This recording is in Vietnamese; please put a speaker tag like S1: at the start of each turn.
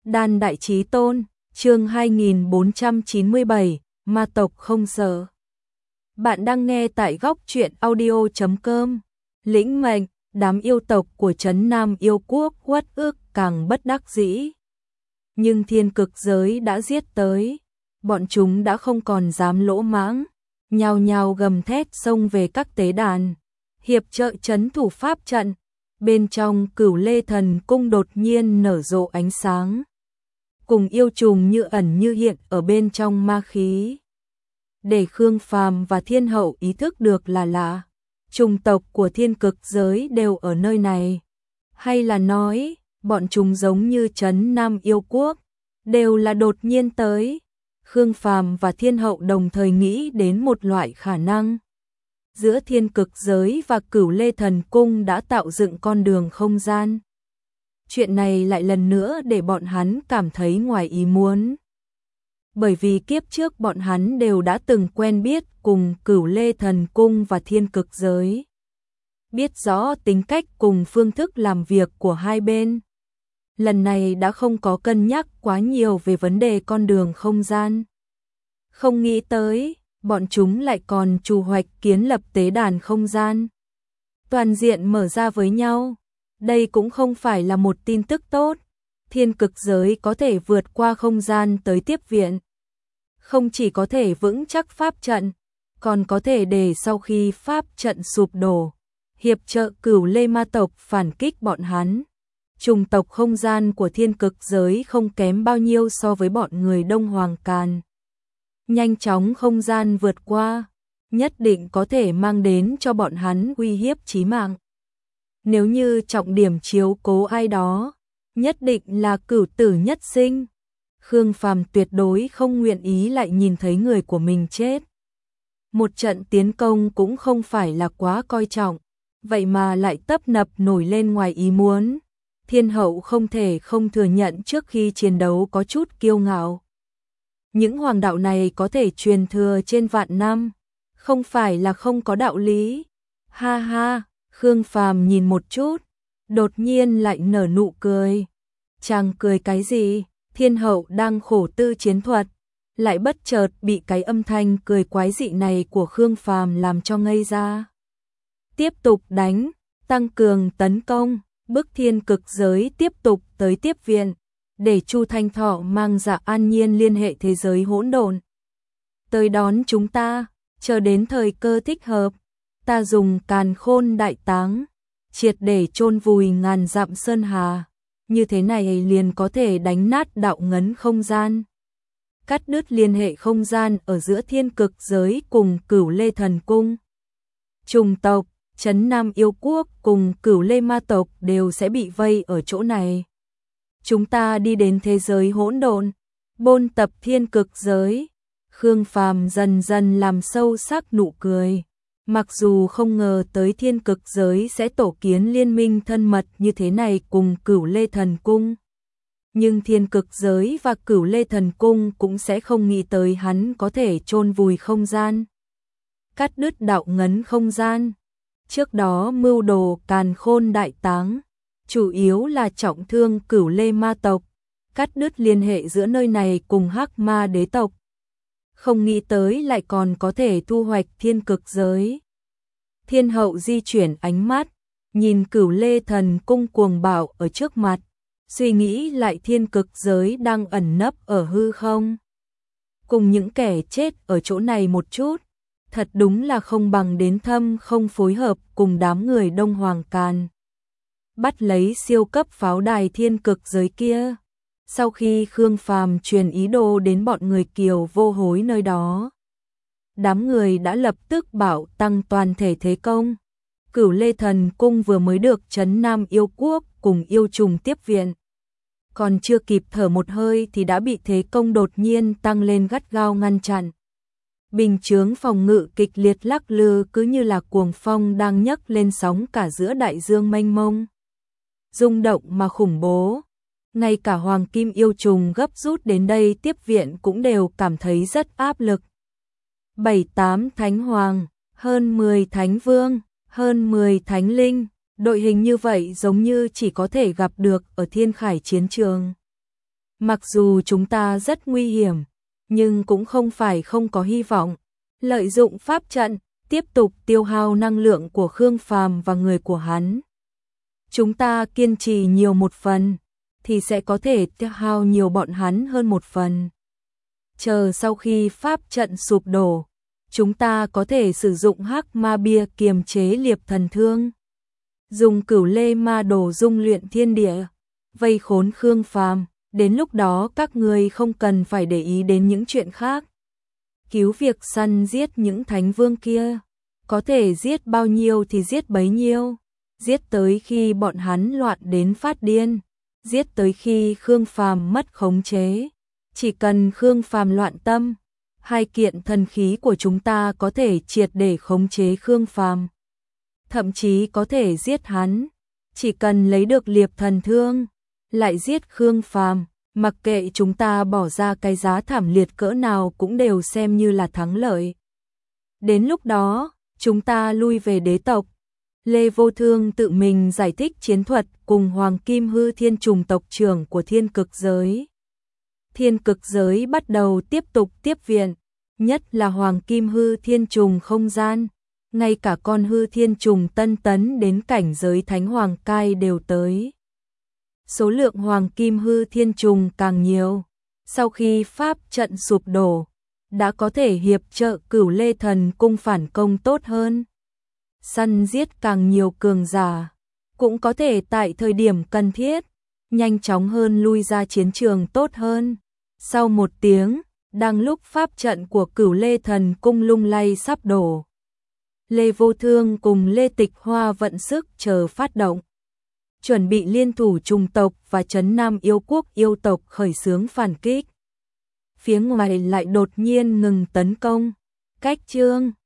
S1: Đan Đại Chí Tôn, chương 2497, ma tộc không sợ. Bạn đang nghe tại góc truyện audio.com. Lĩnh mệnh, đám yêu tộc của trấn Nam Yêu Quốc uất ức càng bất đắc dĩ. Nhưng thiên cực giới đã giết tới, bọn chúng đã không còn dám lỗ mãng, nhao nhao gầm thét xông về các tế đàn, hiệp trợ trấn thủ pháp trận. Bên trong Cửu Lê Thần Cung đột nhiên nở rộ ánh sáng, cùng yêu trùng như ẩn như hiện ở bên trong ma khí. Để Khương Phàm và Thiên Hậu ý thức được là lạ, trùng tộc của thiên cực giới đều ở nơi này. Hay là nói, bọn chúng giống như trấn Nam Yêu Quốc, đều là đột nhiên tới. Khương Phàm và Thiên Hậu đồng thời nghĩ đến một loại khả năng. Giữa thiên cực giới và Cửu Lê Thần Cung đã tạo dựng con đường không gian. Chuyện này lại lần nữa để bọn hắn cảm thấy ngoài ý muốn. Bởi vì kiếp trước bọn hắn đều đã từng quen biết cùng Cửu Lê Thần Cung và thiên cực giới. Biết rõ tính cách cùng phương thức làm việc của hai bên. Lần này đã không có cân nhắc quá nhiều về vấn đề con đường không gian. Không nghĩ tới, bọn chúng lại còn trù hoạch kiến lập tế đàn không gian. Toàn diện mở ra với nhau. Đây cũng không phải là một tin tức tốt. Thiên cực giới có thể vượt qua không gian tới tiếp viện. Không chỉ có thể vững chắc pháp trận, còn có thể để sau khi pháp trận sụp đổ, hiệp trợ Cửu Lê ma tộc phản kích bọn hắn. Trùng tộc không gian của thiên cực giới không kém bao nhiêu so với bọn người Đông Hoàng Càn. Nhanh chóng không gian vượt qua, nhất định có thể mang đến cho bọn hắn uy hiếp chí mạng. Nếu như trọng điểm chiếu cố ai đó, nhất định là cửu tử nhất sinh. Khương Phàm tuyệt đối không nguyện ý lại nhìn thấy người của mình chết. Một trận tiến công cũng không phải là quá coi trọng, vậy mà lại tấp nập nổi lên ngoài ý muốn. Thiên Hậu không thể không thừa nhận trước khi chiến đấu có chút kiêu ngạo. Những hoàng đạo này có thể truyền thừa trên vạn năm, không phải là không có đạo lý. Ha ha, Khương Phàm nhìn một chút, đột nhiên lại nở nụ cười. Chàng cười cái gì? Thiên Hậu đang khổ tư chiến thuật, lại bất chợt bị cái âm thanh cười quái dị này của Khương Phàm làm cho ngây ra. Tiếp tục đánh, tăng cường tấn công, bức thiên cực giới tiếp tục tới tiếp viện, để Chu Thanh Thọ mang Dạ An Nhiên liên hệ thế giới hỗn độn tới đón chúng ta. Chờ đến thời cơ thích hợp, ta dùng Càn Khôn Đại Táng triệt để chôn vùi ngàn dặm sơn hà, như thế này liền có thể đánh nát đạo ngấn không gian, cắt đứt liên hệ không gian ở giữa thiên cực giới cùng Cửu Lê Thần Cung. Trùng tộc, trấn Nam Yêu Quốc cùng Cửu Lê ma tộc đều sẽ bị vây ở chỗ này. Chúng ta đi đến thế giới hỗn độn, bôn tập thiên cực giới. Khương Phàm dần dần làm sâu sắc nụ cười. Mặc dù không ngờ tới thiên cực giới sẽ tổ kiến liên minh thân mật như thế này cùng Cửu Lê Thần Cung, nhưng thiên cực giới và Cửu Lê Thần Cung cũng sẽ không nghĩ tới hắn có thể chôn vùi không gian, cắt đứt đạo ngấn không gian. Trước đó mưu đồ Càn Khôn Đại Táng chủ yếu là trọng thương Cửu Lê ma tộc, cắt đứt liên hệ giữa nơi này cùng Hắc Ma đế tộc. Không nghĩ tới lại còn có thể thu hoạch thiên cực giới. Thiên Hậu di chuyển ánh mắt, nhìn Cửu Lê Thần Cung cuồng bạo ở trước mặt, suy nghĩ lại thiên cực giới đang ẩn nấp ở hư không. Cùng những kẻ chết ở chỗ này một chút, thật đúng là không bằng đến thâm không phối hợp cùng đám người Đông Hoàng Càn. Bắt lấy siêu cấp pháo đài thiên cực giới kia. Sau khi Khương Phàm truyền ý đồ đến bọn người Kiều Vô Hối nơi đó, đám người đã lập tức bảo tăng toàn thể thế công. Cửu Lê Thần Cung vừa mới được trấn Nam Yêu Quốc cùng yêu trùng tiếp viện, còn chưa kịp thở một hơi thì đã bị thế công đột nhiên tăng lên gắt gao ngăn chặn. Bình chướng phòng ngự kịch liệt lắc lư cứ như là cuồng phong đang nhấc lên sóng cả giữa đại dương mênh mông. Rung động mà khủng bố. Ngay cả Hoàng Kim yêu trùng gấp rút đến đây tiếp viện cũng đều cảm thấy rất áp lực. 7-8 thánh hoàng, hơn 10 thánh vương, hơn 10 thánh linh, đội hình như vậy giống như chỉ có thể gặp được ở Thiên Khải chiến trường. Mặc dù chúng ta rất nguy hiểm, nhưng cũng không phải không có hy vọng. Lợi dụng pháp trận, tiếp tục tiêu hao năng lượng của Khương Phàm và người của hắn. Chúng ta kiên trì nhiều một phần, thì sẽ có thể tiêu hao nhiều bọn hắn hơn một phần. Chờ sau khi pháp trận sụp đổ, chúng ta có thể sử dụng hắc ma bia kiềm chế liệp thần thương. Dùng cửu lê ma đồ dung luyện thiên địa, vây khốn Khương Phàm. Đến lúc đó các ngươi không cần phải để ý đến những chuyện khác. Cứu việc săn giết những thánh vương kia, có thể giết bao nhiêu thì giết bấy nhiêu, giết tới khi bọn hắn loạn đến phát điên, giết tới khi Khương Phàm mất khống chế. Chỉ cần Khương Phàm loạn tâm, hai kiện thần khí của chúng ta có thể triệt để khống chế Khương Phàm, thậm chí có thể giết hắn. Chỉ cần lấy được liệp thần thương, lại giết Khương Phàm, mặc kệ chúng ta bỏ ra cái giá thảm liệt cỡ nào cũng đều xem như là thắng lợi. Đến lúc đó, chúng ta lui về đế tộc. Lê Vô Thương tự mình giải thích chiến thuật cùng Hoàng Kim Hư Thiên Trùng tộc trưởng của Thiên Cực Giới. Thiên Cực Giới bắt đầu tiếp tục tiếp viện, nhất là Hoàng Kim Hư Thiên Trùng không gian. Ngay cả con hư thiên trùng tân tấn đến cảnh giới Thánh Hoàng Cai đều tới. Số lượng Hoàng Kim Hư Thiên Trùng càng nhiều. Sau khi pháp trận sụp đổ, đã có thể hiệp trợ Cửu Lê Thần Cung phản công tốt hơn. Săn giết càng nhiều cường giả, cũng có thể tại thời điểm cần thiết, nhanh chóng hơn lui ra chiến trường tốt hơn. Sau một tiếng, đang lúc pháp trận của Cửu Lê Thần Cung lung lay sắp đổ, Lê Vô Thương cùng Lê Tịch Hoa vận sức chờ phát động, chuẩn bị liên thủ trùng tộc và trấn Nam yêu quốc yêu tộc khởi xướng phản kích. Phía ngoài lại đột nhiên ngừng tấn công. Cách chương